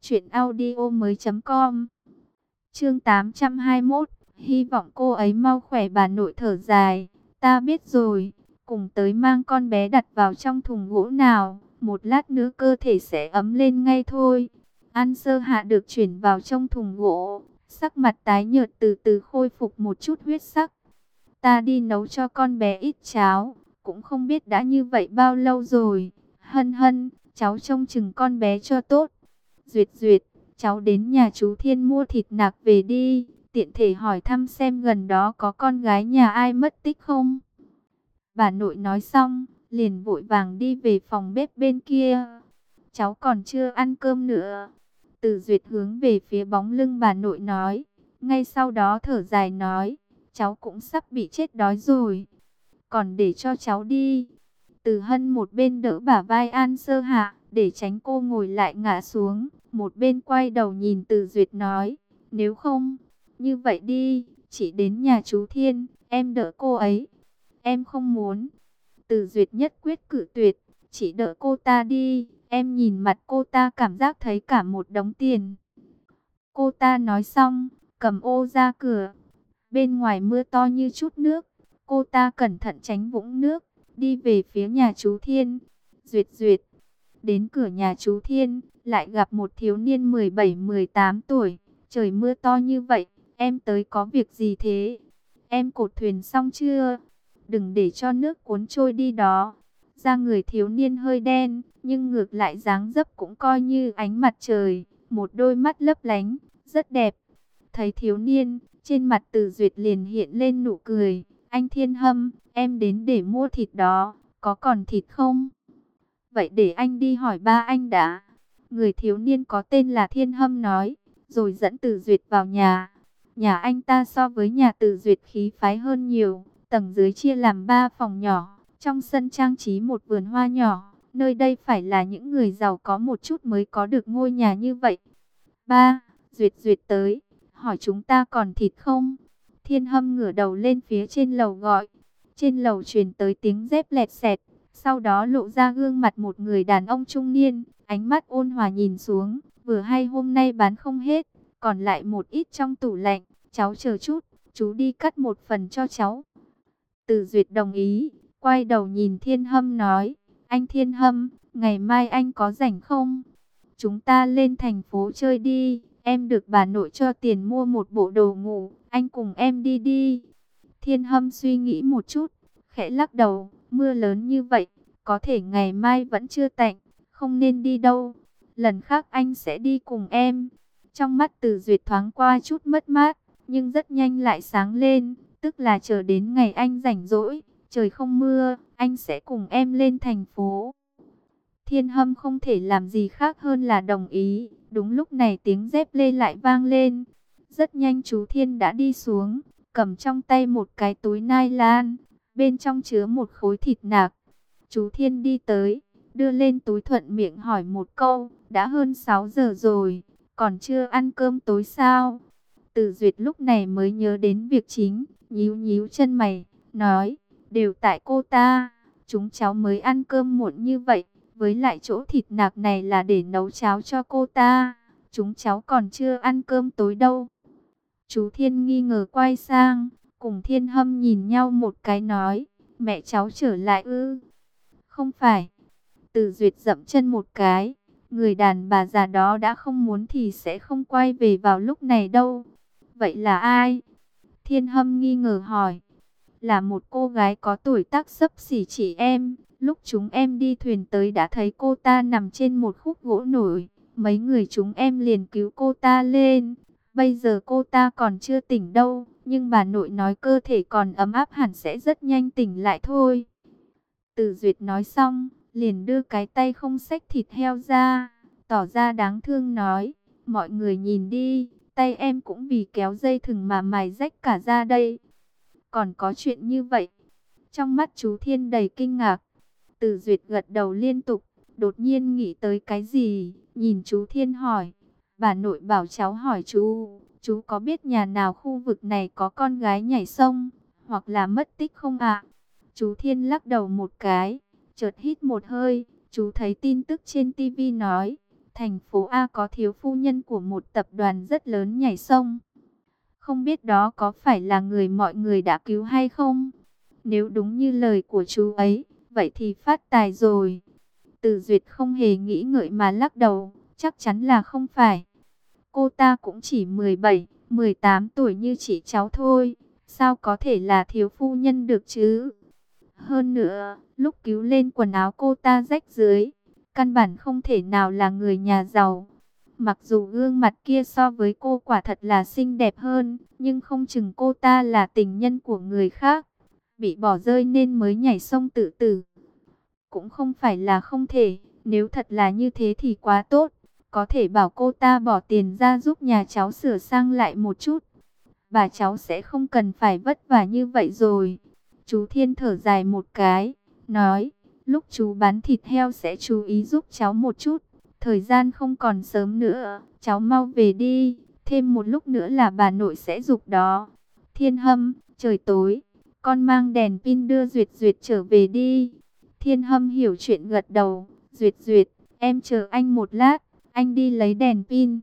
truyệnaudiomoi.com. Chương 821, hy vọng cô ấy mau khỏe. Bà nội thở dài, ta biết rồi, cùng tới mang con bé đặt vào trong thùng gỗ nào, một lát nữa cơ thể sẽ ấm lên ngay thôi. An Sơ Hạ được chuyển vào trong thùng gỗ, sắc mặt tái nhợt từ từ khôi phục một chút huyết sắc. Ta đi nấu cho con bé ít cháo, cũng không biết đã như vậy bao lâu rồi. Hân, cháu trông chừng con bé cho tốt. Duyệt, cháu đến nhà chú Thiên mua thịt nạc về đi, tiện thể hỏi thăm xem gần đó có con gái nhà ai mất tích không. Bà nội nói xong, liền vội vàng đi về phòng bếp bên kia. Cháu còn chưa ăn cơm nữa. Từ Duyệt hướng về phía bóng lưng bà nội nói. Ngay sau đó thở dài nói, cháu cũng sắp bị chết đói rồi. Còn để cho cháu đi. Từ Hân một bên đỡ bả vai An Sơ Hạ, để tránh cô ngồi lại ngã xuống. Một bên quay đầu nhìn Từ Duyệt nói, nếu không, như vậy đi, chị đến nhà chú Thiên, em đỡ cô ấy. Em không muốn. Từ Duyệt nhất quyết cự tuyệt, chỉ đỡ cô ta đi, em nhìn mặt cô ta cảm giác thấy cả một đống tiền. Cô ta nói xong, cầm ô ra cửa. Bên ngoài mưa to như chút nước, cô ta cẩn thận tránh vũng nước, đi về phía nhà chú Thiên. Duyệt, đến cửa nhà chú Thiên, lại gặp một thiếu niên 17-18 tuổi. Trời mưa to như vậy, em tới có việc gì thế? Em cột thuyền xong chưa? Đừng để cho nước cuốn trôi đi đó. Da người thiếu niên hơi đen, nhưng ngược lại dáng dấp cũng coi như ánh mặt trời, một đôi mắt lấp lánh, rất đẹp. Thấy thiếu niên, trên mặt Từ Duyệt liền hiện lên nụ cười. Anh Thiên Hâm, em đến để mua thịt đó, có còn thịt không? Vậy để anh đi hỏi ba anh đã. Người thiếu niên có tên là Thiên Hâm nói, rồi dẫn Từ Duyệt vào nhà. Nhà anh ta so với nhà Từ Duyệt khí phái hơn nhiều. Tầng dưới chia làm 3 phòng nhỏ, trong sân trang trí một vườn hoa nhỏ. Nơi đây phải là những người giàu có một chút mới có được ngôi nhà như vậy. Ba, Duyệt tới, hỏi chúng ta còn thịt không? Thiên Hâm ngửa đầu lên phía trên lầu gọi. Trên lầu truyền tới tiếng dép lẹt xẹt. Sau đó lộ ra gương mặt một người đàn ông trung niên, ánh mắt ôn hòa nhìn xuống. Vừa hay hôm nay bán không hết, còn lại một ít trong tủ lạnh. Cháu chờ chút, chú đi cắt một phần cho cháu. Từ Duyệt đồng ý, quay đầu nhìn Thiên Hâm nói, anh Thiên Hâm, ngày mai anh có rảnh không? Chúng ta lên thành phố chơi đi, em được bà nội cho tiền mua một bộ đồ ngủ, anh cùng em đi đi. Thiên Hâm suy nghĩ một chút, khẽ lắc đầu, mưa lớn như vậy, có thể ngày mai vẫn chưa tạnh, không nên đi đâu. Lần khác anh sẽ đi cùng em. Trong mắt Từ Duyệt thoáng qua chút mất mát, nhưng rất nhanh lại sáng lên. Tức là chờ đến ngày anh rảnh rỗi, trời không mưa, anh sẽ cùng em lên thành phố. Thiên Hâm không thể làm gì khác hơn là đồng ý. Đúng lúc này tiếng dép lê lại vang lên. Rất nhanh chú Thiên đã đi xuống, cầm trong tay một cái túi nylon, bên trong chứa một khối thịt nạc. Chú Thiên đi tới, đưa lên túi thuận miệng hỏi một câu, đã hơn 6 giờ rồi, còn chưa ăn cơm tối sao? Từ Duyệt lúc này mới nhớ đến việc chính, nhíu nhíu chân mày, nói, đều tại cô ta, chúng cháu mới ăn cơm muộn như vậy, với lại chỗ thịt nạc này là để nấu cháo cho cô ta, chúng cháu còn chưa ăn cơm tối đâu. Chú Thiên nghi ngờ quay sang, cùng Thiên Hâm nhìn nhau một cái nói, mẹ cháu trở lại ư? Không phải. Từ Duyệt dậm chân một cái, người đàn bà già đó đã không muốn thì sẽ không quay về vào lúc này đâu. Vậy là ai? Thiên Hâm nghi ngờ hỏi. Là một cô gái có tuổi tác xấp xỉ chị em. Lúc chúng em đi thuyền tới đã thấy cô ta nằm trên một khúc gỗ nổi. Mấy người chúng em liền cứu cô ta lên. Bây giờ cô ta còn chưa tỉnh đâu. Nhưng bà nội nói cơ thể còn ấm áp hẳn sẽ rất nhanh tỉnh lại thôi. Từ Duyệt nói xong, liền đưa cái tay không xách thịt heo ra, tỏ ra đáng thương nói, mọi người nhìn đi, tay em cũng vì kéo dây thừng mà mài rách cả ra đây. Còn có chuyện như vậy? Trong mắt chú Thiên đầy kinh ngạc. Từ Duyệt gật đầu liên tục, đột nhiên nghĩ tới cái gì, nhìn chú Thiên hỏi, bà nội bảo cháu hỏi chú có biết nhà nào khu vực này có con gái nhảy sông, hoặc là mất tích không ạ? Chú Thiên lắc đầu một cái, chợt hít một hơi, chú thấy tin tức trên TV nói, thành phố A có thiếu phu nhân của một tập đoàn rất lớn nhảy sông. Không biết đó có phải là người mọi người đã cứu hay không? Nếu đúng như lời của chú ấy, vậy thì phát tài rồi. Từ Duyệt không hề nghĩ ngợi mà lắc đầu, chắc chắn là không phải. Cô ta cũng chỉ 17, 18 tuổi như chị cháu thôi, sao có thể là thiếu phu nhân được chứ? Hơn nữa, lúc cứu lên quần áo cô ta rách dưới, căn bản không thể nào là người nhà giàu. Mặc dù gương mặt kia so với cô quả thật là xinh đẹp hơn, nhưng không chừng cô ta là tình nhân của người khác, bị bỏ rơi nên mới nhảy sông tự tử. Cũng không phải là không thể, nếu thật là như thế thì quá tốt, có thể bảo cô ta bỏ tiền ra giúp nhà cháu sửa sang lại một chút. Bà cháu sẽ không cần phải vất vả như vậy rồi. Chú Thiên thở dài một cái, nói, lúc chú bán thịt heo sẽ chú ý giúp cháu một chút. Thời gian không còn sớm nữa, cháu mau về đi, thêm một lúc nữa là bà nội sẽ giục đó. Thiên Hâm, trời tối, con mang đèn pin đưa Duyệt Duyệt trở về đi. Thiên Hâm hiểu chuyện gật đầu, Duyệt Duyệt, em chờ anh một lát, anh đi lấy đèn pin.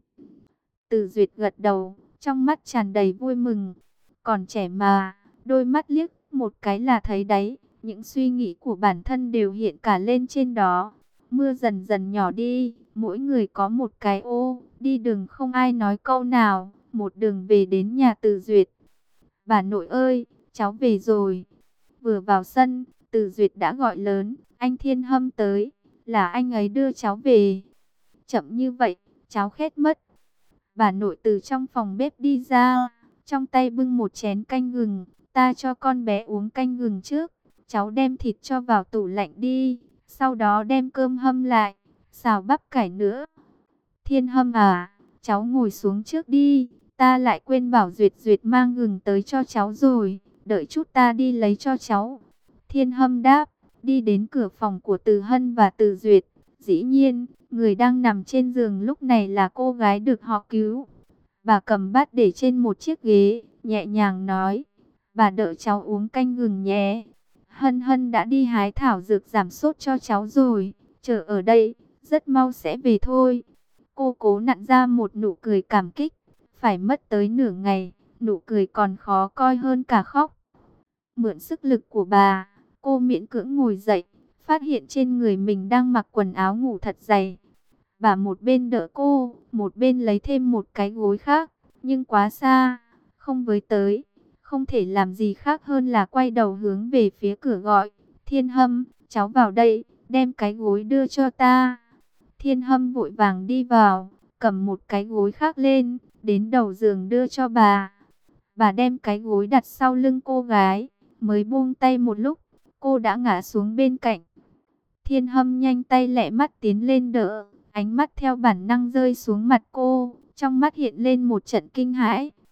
Từ Duyệt gật đầu, trong mắt tràn đầy vui mừng, còn trẻ mà, đôi mắt liếc một cái là thấy đấy, những suy nghĩ của bản thân đều hiện cả lên trên đó. Mưa dần dần nhỏ đi, mỗi người có một cái ô, đi đường không ai nói câu nào, một đường về đến nhà Từ Duyệt. Bà nội ơi, cháu về rồi. Vừa vào sân, Từ Duyệt đã gọi lớn, anh Thiên Hâm tới, là anh ấy đưa cháu về. Chậm như vậy, cháu khét mất. Bà nội từ trong phòng bếp đi ra, trong tay bưng một chén canh gừng, ta cho con bé uống canh gừng trước, cháu đem thịt cho vào tủ lạnh đi, sau đó đem cơm hâm lại, xào bắp cải nữa. Thiên Hâm à, cháu ngồi xuống trước đi, ta lại quên bảo Duyệt Duyệt mang gừng tới cho cháu rồi, đợi chút ta đi lấy cho cháu. Thiên Hâm đáp, đi đến cửa phòng của Từ Hân và Từ Duyệt. Dĩ nhiên, người đang nằm trên giường lúc này là cô gái được họ cứu. Bà cầm bát để trên một chiếc ghế, nhẹ nhàng nói, bà đợi cháu uống canh gừng nhé. Hân Hân đã đi hái thảo dược giảm sốt cho cháu rồi, chờ ở đây, rất mau sẽ về thôi. Cô cố nặn ra một nụ cười cảm kích, phải mất tới nửa ngày, nụ cười còn khó coi hơn cả khóc. Mượn sức lực của bà, cô miễn cưỡng ngồi dậy, phát hiện trên người mình đang mặc quần áo ngủ thật dày. Bà một bên đỡ cô, một bên lấy thêm một cái gối khác, nhưng quá xa, không với tới. Không thể làm gì khác hơn là quay đầu hướng về phía cửa gọi, Thiên Hâm, cháu vào đây, đem cái gối đưa cho ta. Thiên Hâm vội vàng đi vào, cầm một cái gối khác lên, đến đầu giường đưa cho bà. Bà đem cái gối đặt sau lưng cô gái, mới buông tay một lúc, cô đã ngã xuống bên cạnh. Thiên Hâm nhanh tay lẹ mắt tiến lên đỡ, ánh mắt theo bản năng rơi xuống mặt cô, trong mắt hiện lên một trận kinh hãi.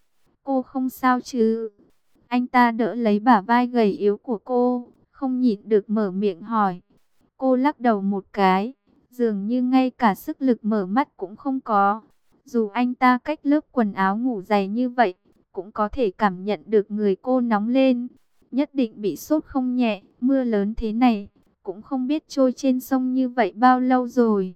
cô không sao chứ? Anh ta đỡ lấy bả vai gầy yếu của cô, không nhịn được mở miệng hỏi. Cô lắc đầu một cái, dường như ngay cả sức lực mở mắt cũng không có. Dù anh ta cách lớp quần áo ngủ dày như vậy, cũng có thể cảm nhận được người cô nóng lên. Nhất định bị sốt không nhẹ, mưa lớn thế này, cũng không biết trôi trên sông như vậy bao lâu rồi.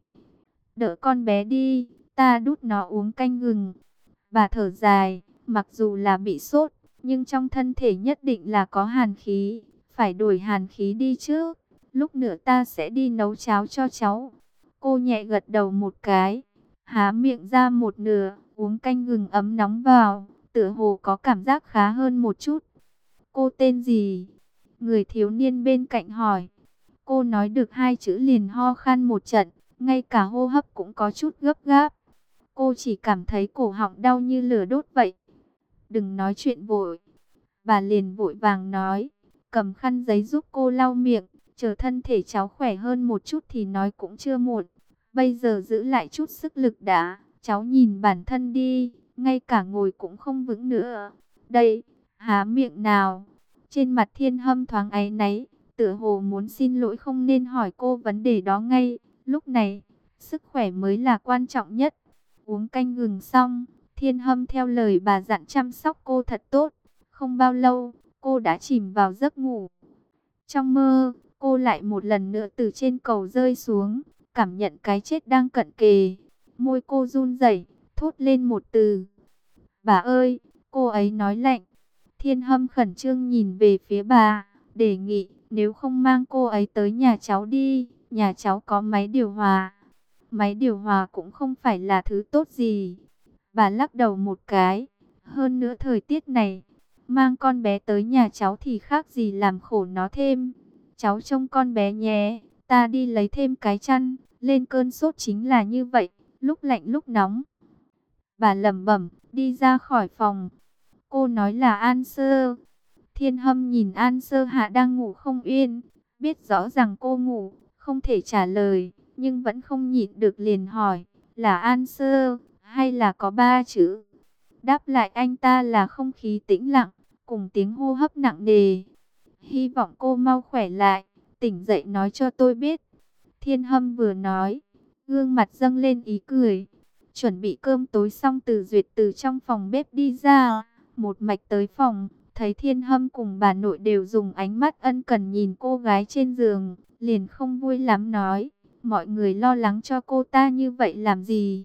Đỡ con bé đi, ta đút nó uống canh gừng. Bà thở dài, mặc dù là bị sốt, nhưng trong thân thể nhất định là có hàn khí, phải đuổi hàn khí đi chứ. Lúc nữa ta sẽ đi nấu cháo cho cháu. Cô nhẹ gật đầu một cái, há miệng ra một nửa, uống canh gừng ấm nóng vào, tựa hồ có cảm giác khá hơn một chút. Cô tên gì? Người thiếu niên bên cạnh hỏi. Cô nói được hai chữ liền ho khan một trận, ngay cả hô hấp cũng có chút gấp gáp. Cô chỉ cảm thấy cổ họng đau như lửa đốt vậy. Đừng nói chuyện vội. Bà liền vội vàng nói, cầm khăn giấy giúp cô lau miệng, chờ thân thể cháu khỏe hơn một chút thì nói cũng chưa muộn. Bây giờ giữ lại chút sức lực đã, cháu nhìn bản thân đi, ngay cả ngồi cũng không vững nữa. Đây, há miệng nào. Trên mặt Thiên Hâm thoáng áy náy, tựa hồ muốn xin lỗi không nên hỏi cô vấn đề đó ngay. Lúc này, sức khỏe mới là quan trọng nhất. Uống canh gừng xong, Thiên Hâm theo lời bà dặn chăm sóc cô thật tốt. Không bao lâu, cô đã chìm vào giấc ngủ. Trong mơ, cô lại một lần nữa từ trên cầu rơi xuống, cảm nhận cái chết đang cận kề. Môi cô run rẩy, thốt lên một từ. Bà ơi, cô ấy nói lạnh. Thiên Hâm khẩn trương nhìn về phía bà, đề nghị nếu không mang cô ấy tới nhà cháu đi, nhà cháu có máy điều hòa. Máy điều hòa cũng không phải là thứ tốt gì. Bà lắc đầu một cái, hơn nữa thời tiết này, mang con bé tới nhà cháu thì khác gì làm khổ nó thêm. Cháu trông con bé nhé, ta đi lấy thêm cái chăn, lên cơn sốt chính là như vậy, lúc lạnh lúc nóng. Bà lẩm bẩm, đi ra khỏi phòng. Cô nói là An Sơ. Thiên Hâm nhìn An Sơ Hạ đang ngủ không yên, biết rõ rằng cô ngủ, không thể trả lời, nhưng vẫn không nhịn được liền hỏi, là An Sơ, hay là có ba chữ? Đáp lại anh ta là không khí tĩnh lặng, cùng tiếng hô hấp nặng nề. Hy vọng cô mau khỏe lại, tỉnh dậy nói cho tôi biết. Thiên Hâm vừa nói, gương mặt dâng lên ý cười. Chuẩn bị cơm tối xong, Từ Duyệt từ trong phòng bếp đi ra, một mạch tới phòng, thấy Thiên Hâm cùng bà nội đều dùng ánh mắt ân cần nhìn cô gái trên giường, liền không vui lắm nói, mọi người lo lắng cho cô ta như vậy làm gì?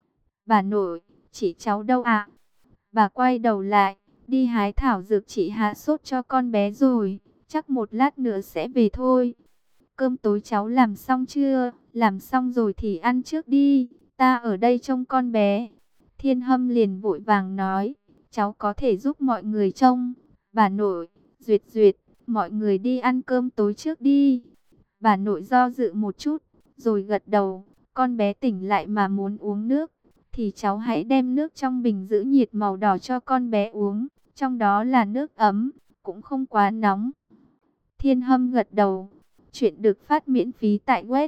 Bà nội, chị cháu đâu ạ? Bà quay đầu lại, đi hái thảo dược chị hạ sốt cho con bé rồi, chắc một lát nữa sẽ về thôi. Cơm tối cháu làm xong chưa? Làm xong rồi thì ăn trước đi, ta ở đây trông con bé. Thiên Hâm liền vội vàng nói, cháu có thể giúp mọi người trông. Bà nội, Duyệt Duyệt, mọi người đi ăn cơm tối trước đi. Bà nội do dự một chút, rồi gật đầu, con bé tỉnh lại mà muốn uống nước, thì cháu hãy đem nước trong bình giữ nhiệt màu đỏ cho con bé uống, trong đó là nước ấm, cũng không quá nóng. Thiên Hâm gật đầu. Chuyện được phát miễn phí tại web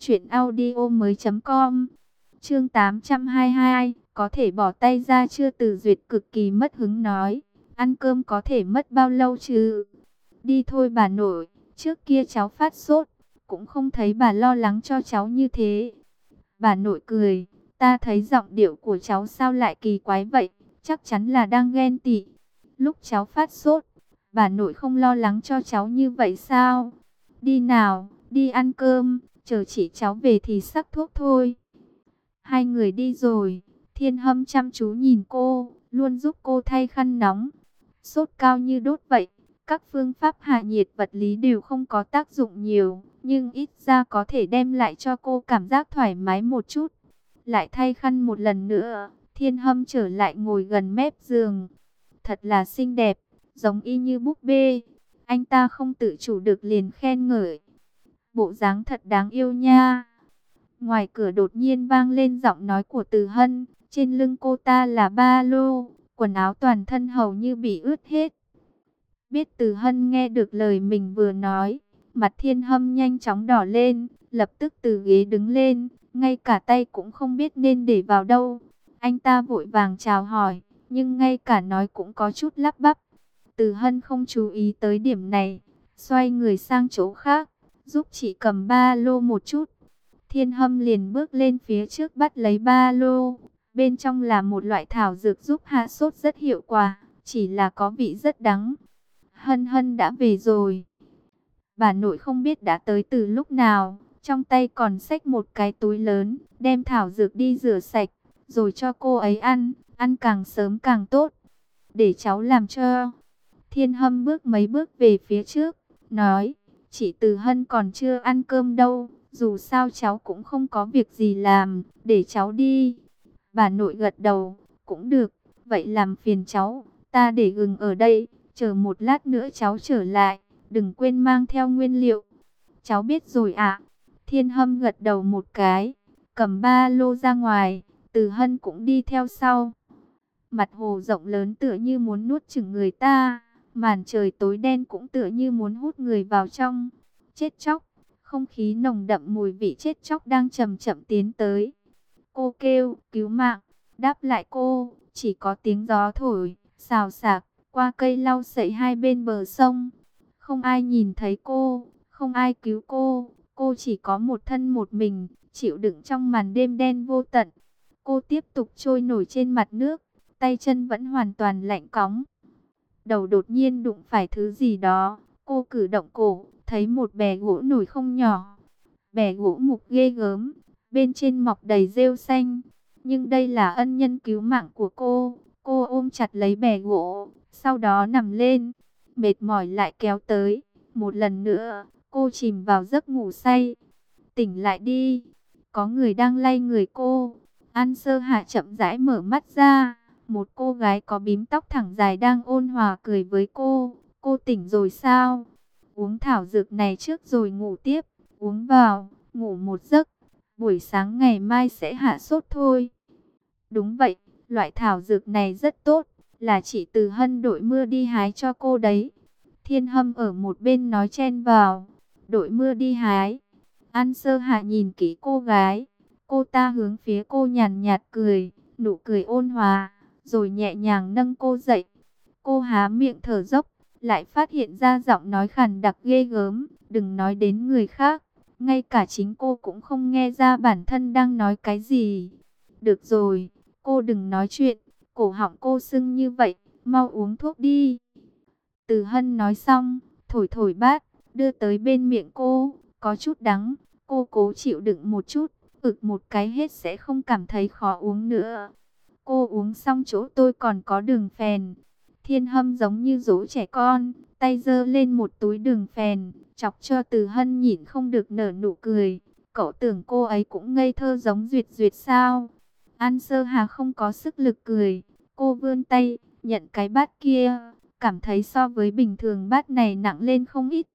truyệnaudiomoi.com. Chương 822, có thể bỏ tay ra chưa? Từ Duyệt cực kỳ mất hứng nói, ăn cơm có thể mất bao lâu chứ? Đi thôi bà nội, trước kia cháu phát sốt, cũng không thấy bà lo lắng cho cháu như thế. Bà nội cười, ta thấy giọng điệu của cháu sao lại kỳ quái vậy, chắc chắn là đang ghen tị. Lúc cháu phát sốt, bà nội không lo lắng cho cháu như vậy sao? Đi nào, đi ăn cơm, chờ chị cháu về thì sắc thuốc thôi. Hai người đi rồi, Thiên Hâm chăm chú nhìn cô, luôn giúp cô thay khăn nóng. Sốt cao như đốt vậy, các phương pháp hạ nhiệt vật lý đều không có tác dụng nhiều, nhưng ít ra có thể đem lại cho cô cảm giác thoải mái một chút. Lại thay khăn một lần nữa, Thiên Hâm trở lại ngồi gần mép giường. Thật là xinh đẹp, giống y như búp bê. Anh ta không tự chủ được liền khen ngợi. Bộ dáng thật đáng yêu nha. Ngoài cửa đột nhiên vang lên giọng nói của Từ Hân. Trên lưng cô ta là ba lô, quần áo toàn thân hầu như bị ướt hết. Biết Từ Hân nghe được lời mình vừa nói, mặt Thiên Hâm nhanh chóng đỏ lên, lập tức từ ghế đứng lên, ngay cả tay cũng không biết nên để vào đâu. Anh ta vội vàng chào hỏi, nhưng ngay cả nói cũng có chút lắp bắp. Từ Hân không chú ý tới điểm này, xoay người sang chỗ khác, giúp chị cầm ba lô một chút. Thiên Hâm liền bước lên phía trước bắt lấy ba lô. Bên trong là một loại thảo dược giúp hạ sốt rất hiệu quả, chỉ là có vị rất đắng. Hân Hân đã về rồi. Bà nội không biết đã tới từ lúc nào, trong tay còn xách một cái túi lớn, đem thảo dược đi rửa sạch, rồi cho cô ấy ăn, ăn càng sớm càng tốt. Để cháu làm cho. Thiên Hâm bước mấy bước về phía trước, nói, chị Từ Hân còn chưa ăn cơm đâu, dù sao cháu cũng không có việc gì làm, để cháu đi. Bà nội gật đầu, cũng được, vậy làm phiền cháu, ta để gừng ở đây, chờ một lát nữa cháu trở lại, đừng quên mang theo nguyên liệu. Cháu biết rồi ạ. Thiên Hâm gật đầu một cái, cầm ba lô ra ngoài, Từ Hân cũng đi theo sau. Mặt hồ rộng lớn tựa như muốn nuốt chửng người ta, màn trời tối đen cũng tựa như muốn hút người vào trong. Chết chóc, không khí nồng đậm mùi vị chết chóc đang chậm chậm tiến tới. Cô kêu, cứu mạng, đáp lại cô, chỉ có tiếng gió thổi, xào xạc, qua cây lau sậy hai bên bờ sông. Không ai nhìn thấy cô, không ai cứu cô chỉ có một thân một mình, chịu đựng trong màn đêm đen vô tận. Cô tiếp tục trôi nổi trên mặt nước, tay chân vẫn hoàn toàn lạnh cóng. Đầu đột nhiên đụng phải thứ gì đó, cô cử động cổ, thấy một bè gỗ nổi không nhỏ. Bè gỗ mục ghê gớm, bên trên mọc đầy rêu xanh. Nhưng đây là ân nhân cứu mạng của cô ôm chặt lấy bè gỗ, sau đó nằm lên, mệt mỏi lại kéo tới. Một lần nữa, cô chìm vào giấc ngủ say. Tỉnh lại đi, có người đang lay người cô. An Sơ Hạ chậm rãi mở mắt ra. Một cô gái có bím tóc thẳng dài đang ôn hòa cười với cô. Cô tỉnh rồi sao? Uống thảo dược này trước rồi ngủ tiếp. Uống vào, ngủ một giấc. Buổi sáng ngày mai sẽ hạ sốt thôi. Đúng vậy, loại thảo dược này rất tốt. Là chị Từ Hân đội mưa đi hái cho cô đấy. Thiên Hâm ở một bên nói chen vào. Đội mưa đi hái. An Sơ Hạ nhìn kỹ cô gái. Cô ta hướng phía cô nhàn nhạt cười, nụ cười ôn hòa, rồi nhẹ nhàng nâng cô dậy. Cô há miệng thở dốc, lại phát hiện ra giọng nói khàn đặc ghê gớm, đừng nói đến người khác, ngay cả chính cô cũng không nghe ra bản thân đang nói cái gì. Được rồi, cô đừng nói chuyện, cổ họng cô sưng như vậy, mau uống thuốc đi. Từ Hân nói xong, thổi thổi bát, đưa tới bên miệng cô, có chút đắng, cô cố chịu đựng một chút, ực một cái hết sẽ không cảm thấy khó uống nữa. Cô uống xong chỗ tôi còn có đường phèn. Thiên Hâm giống như dỗ trẻ con, tay giơ lên một túi đường phèn, chọc cho Từ Hân nhịn không được nở nụ cười. Cậu tưởng cô ấy cũng ngây thơ giống Duyệt Duyệt sao? An Sơ Hà không có sức lực cười, cô vươn tay, nhận cái bát kia, cảm thấy so với bình thường bát này nặng lên không ít.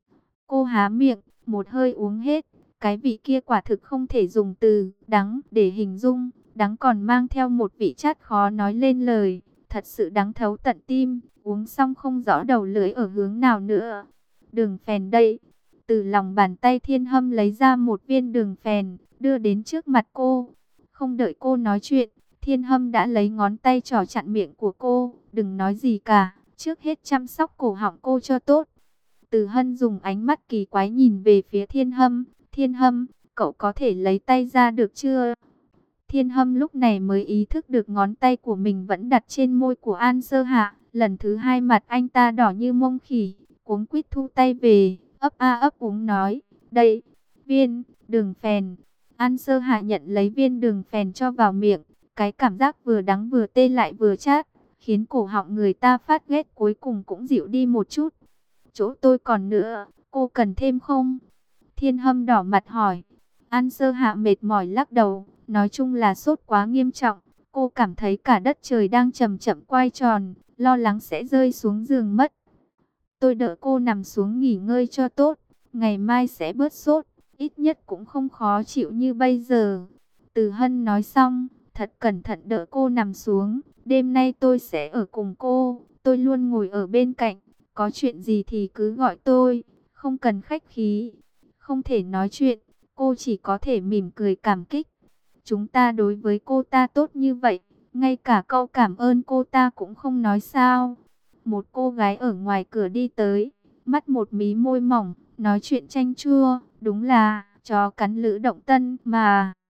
Cô há miệng, một hơi uống hết, cái vị kia quả thực không thể dùng từ đắng để hình dung, đắng còn mang theo một vị chát khó nói lên lời, thật sự đắng thấu tận tim, uống xong không rõ đầu lưỡi ở hướng nào nữa. Đường phèn đây. Từ lòng bàn tay Thiên Hâm lấy ra một viên đường phèn, đưa đến trước mặt cô. Không đợi cô nói chuyện, Thiên Hâm đã lấy ngón tay trỏ chặn miệng của cô, đừng nói gì cả, trước hết chăm sóc cổ họng cô cho tốt. Từ Hân dùng ánh mắt kỳ quái nhìn về phía Thiên Hâm. Thiên Hâm, cậu có thể lấy tay ra được chưa? Thiên Hâm lúc này mới ý thức được ngón tay của mình vẫn đặt trên môi của An Sơ Hạ. Lần thứ hai mặt anh ta đỏ như mông khỉ, cuống quýt thu tay về, ấp a ấp úng nói, đây, viên, đường phèn. An Sơ Hạ nhận lấy viên đường phèn cho vào miệng, cái cảm giác vừa đắng vừa tê lại vừa chát, khiến cổ họng người ta phát ghét cuối cùng cũng dịu đi một chút. Chỗ tôi còn nữa, cô cần thêm không? Thiên Hâm đỏ mặt hỏi. An Sơ Hạ mệt mỏi lắc đầu, nói chung là sốt quá nghiêm trọng. Cô cảm thấy cả đất trời đang chậm chậm quay tròn, lo lắng sẽ rơi xuống giường mất. Tôi đỡ cô nằm xuống nghỉ ngơi cho tốt, ngày mai sẽ bớt sốt, ít nhất cũng không khó chịu như bây giờ. Từ Hân nói xong, thật cẩn thận đỡ cô nằm xuống, đêm nay tôi sẽ ở cùng cô, tôi luôn ngồi ở bên cạnh. Có chuyện gì thì cứ gọi tôi, không cần khách khí. Không thể nói chuyện, cô chỉ có thể mỉm cười cảm kích. Chúng ta đối với cô ta tốt như vậy, ngay cả câu cảm ơn cô ta cũng không nói sao? Một cô gái ở ngoài cửa đi tới, mắt một mí môi mỏng, nói chuyện chanh chua, đúng là chó cắn Lữ Động Tân mà.